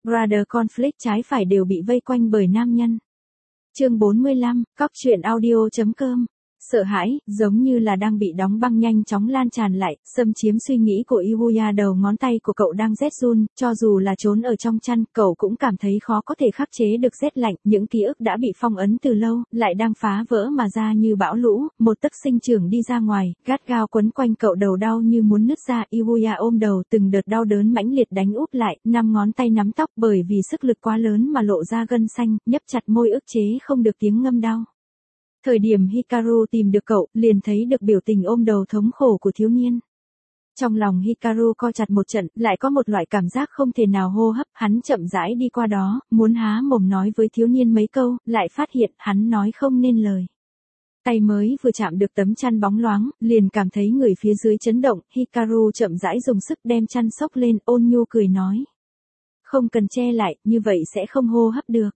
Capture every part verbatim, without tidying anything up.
Brother conflict trái phải đều bị vây quanh bởi nam nhân. Chương bốn mươi lăm, cóc truyện audio.com. Sợ hãi, giống như là đang bị đóng băng nhanh chóng lan tràn lại, xâm chiếm suy nghĩ của Yuya. Đầu ngón tay của cậu đang rét run, cho dù là trốn ở trong chăn, cậu cũng cảm thấy khó có thể khắc chế được rét lạnh, những ký ức đã bị phong ấn từ lâu, lại đang phá vỡ mà ra như bão lũ, một tấc sinh trưởng đi ra ngoài, gắt gao quấn quanh cậu, đầu đau như muốn nứt ra. Yuya ôm đầu, từng đợt đau đớn mãnh liệt đánh úp lại, năm ngón tay nắm tóc, bởi vì sức lực quá lớn mà lộ ra gân xanh, nhấp chặt môi ức chế không được tiếng ngâm đau. Thời điểm Hikaru tìm được cậu, liền thấy được biểu tình ôm đầu thống khổ của thiếu niên. Trong lòng Hikaru co chặt một trận, lại có một loại cảm giác không thể nào hô hấp, hắn chậm rãi đi qua đó, muốn há mồm nói với thiếu niên mấy câu, lại phát hiện hắn nói không nên lời. Tay mới vừa chạm được tấm chăn bóng loáng, liền cảm thấy người phía dưới chấn động, Hikaru chậm rãi dùng sức đem chăn xốc lên, ôn nhu cười nói. Không cần che lại, như vậy sẽ không hô hấp được.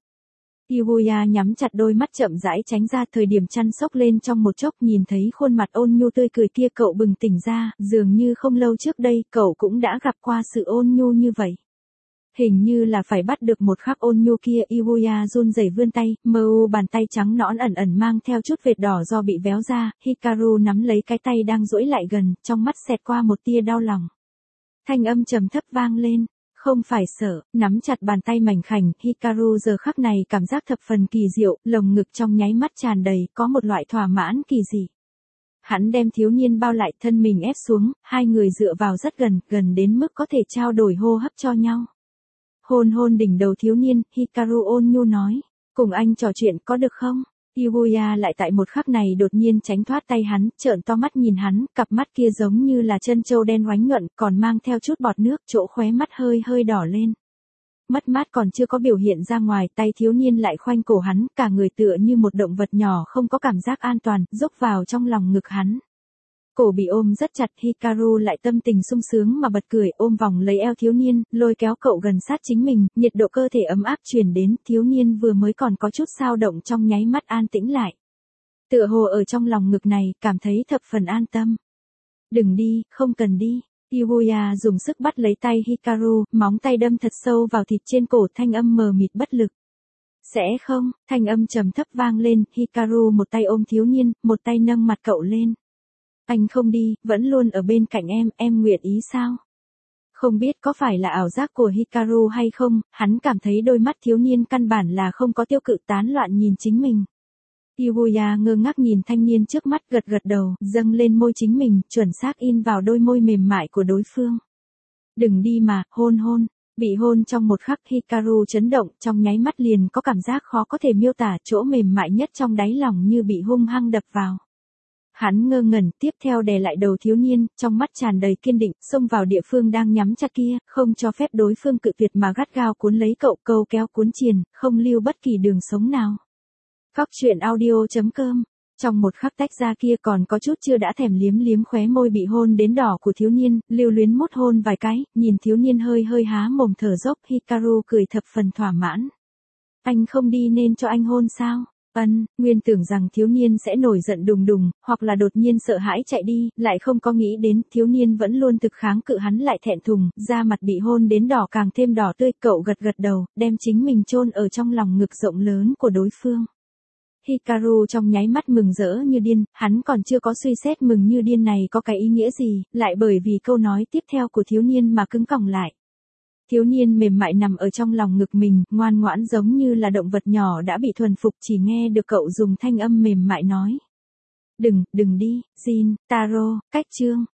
Yuya nhắm chặt đôi mắt chậm rãi tránh ra, thời điểm chăn xốc lên trong một chốc nhìn thấy khuôn mặt ôn nhu tươi cười kia, cậu bừng tỉnh ra, dường như không lâu trước đây cậu cũng đã gặp qua sự ôn nhu như vậy. Hình như là phải bắt được một khắc ôn nhu kia. Yuya run rẩy vươn tay, mờ u bàn tay trắng nõn ẩn ẩn mang theo chút vệt đỏ do bị véo ra, Hikaru nắm lấy cái tay đang duỗi lại gần, trong mắt xẹt qua một tia đau lòng. Thanh âm trầm thấp vang lên. Không phải sợ, nắm chặt bàn tay mảnh khảnh, Hikaru giờ khắc này cảm giác thập phần kỳ diệu, lồng ngực trong nháy mắt tràn đầy, có một loại thỏa mãn kỳ dị. Hắn đem thiếu niên bao lại, thân mình ép xuống, hai người dựa vào rất gần, gần đến mức có thể trao đổi hô hấp cho nhau. Hôn hôn đỉnh đầu thiếu niên, Hikaru ôn nhu nói, cùng anh trò chuyện có được không? Yuya lại tại một khắc này đột nhiên tránh thoát tay hắn, trợn to mắt nhìn hắn, cặp mắt kia giống như là chân trâu đen oánh nhuận, còn mang theo chút bọt nước, chỗ khóe mắt hơi hơi đỏ lên. Mất mát còn chưa có biểu hiện ra ngoài, tay thiếu niên lại khoanh cổ hắn, cả người tựa như một động vật nhỏ không có cảm giác an toàn, dốc vào trong lòng ngực hắn. Cổ bị ôm rất chặt, Hikaru lại tâm tình sung sướng mà bật cười, ôm vòng lấy eo thiếu niên, lôi kéo cậu gần sát chính mình, nhiệt độ cơ thể ấm áp truyền đến, thiếu niên vừa mới còn có chút dao động trong nháy mắt an tĩnh lại. Tựa hồ ở trong lòng ngực này, cảm thấy thập phần an tâm. Đừng đi, không cần đi. Yuya dùng sức bắt lấy tay Hikaru, móng tay đâm thật sâu vào thịt trên cổ, thanh âm mờ mịt bất lực. Sẽ không, thanh âm trầm thấp vang lên, Hikaru một tay ôm thiếu niên, một tay nâng mặt cậu lên. Anh không đi, vẫn luôn ở bên cạnh em, em nguyện ý sao? Không biết có phải là ảo giác của Hikaru hay không, hắn cảm thấy đôi mắt thiếu niên căn bản là không có tiêu cự, tán loạn nhìn chính mình. Yuya ngơ ngác nhìn thanh niên trước mắt, gật gật đầu, dâng lên môi chính mình, chuẩn xác in vào đôi môi mềm mại của đối phương. Đừng đi mà, hôn hôn. Bị hôn trong một khắc, Hikaru chấn động, trong nháy mắt liền có cảm giác khó có thể miêu tả, chỗ mềm mại nhất trong đáy lòng như bị hung hăng đập vào. Hắn ngơ ngẩn, tiếp theo đè lại đầu thiếu niên, trong mắt tràn đầy kiên định, xông vào địa phương đang nhắm chặt kia, không cho phép đối phương cự tuyệt mà gắt gao cuốn lấy cậu, câu kéo cuốn triền, không lưu bất kỳ đường sống nào. Cóc truyện audio.com. Trong một khắc tách ra kia còn có chút chưa đã thèm liếm liếm khóe môi bị hôn đến đỏ của thiếu niên, lưu luyến mút hôn vài cái, nhìn thiếu niên hơi hơi há mồm thở dốc, Hikaru cười thập phần thỏa mãn. Anh không đi nên cho anh hôn sao? Ân, nguyên tưởng rằng thiếu niên sẽ nổi giận đùng đùng, hoặc là đột nhiên sợ hãi chạy đi, lại không có nghĩ đến, thiếu niên vẫn luôn thực kháng cự, hắn lại thẹn thùng, da mặt bị hôn đến đỏ càng thêm đỏ tươi, cậu gật gật đầu, đem chính mình chôn ở trong lòng ngực rộng lớn của đối phương. Hikaru trong nháy mắt mừng rỡ như điên, hắn còn chưa có suy xét mừng như điên này có cái ý nghĩa gì, lại bởi vì câu nói tiếp theo của thiếu niên mà cứng còng lại. Thiếu niên mềm mại nằm ở trong lòng ngực mình, ngoan ngoãn giống như là động vật nhỏ đã bị thuần phục, chỉ nghe được cậu dùng thanh âm mềm mại nói. Đừng, đừng đi, Jin, Taro, cách chương.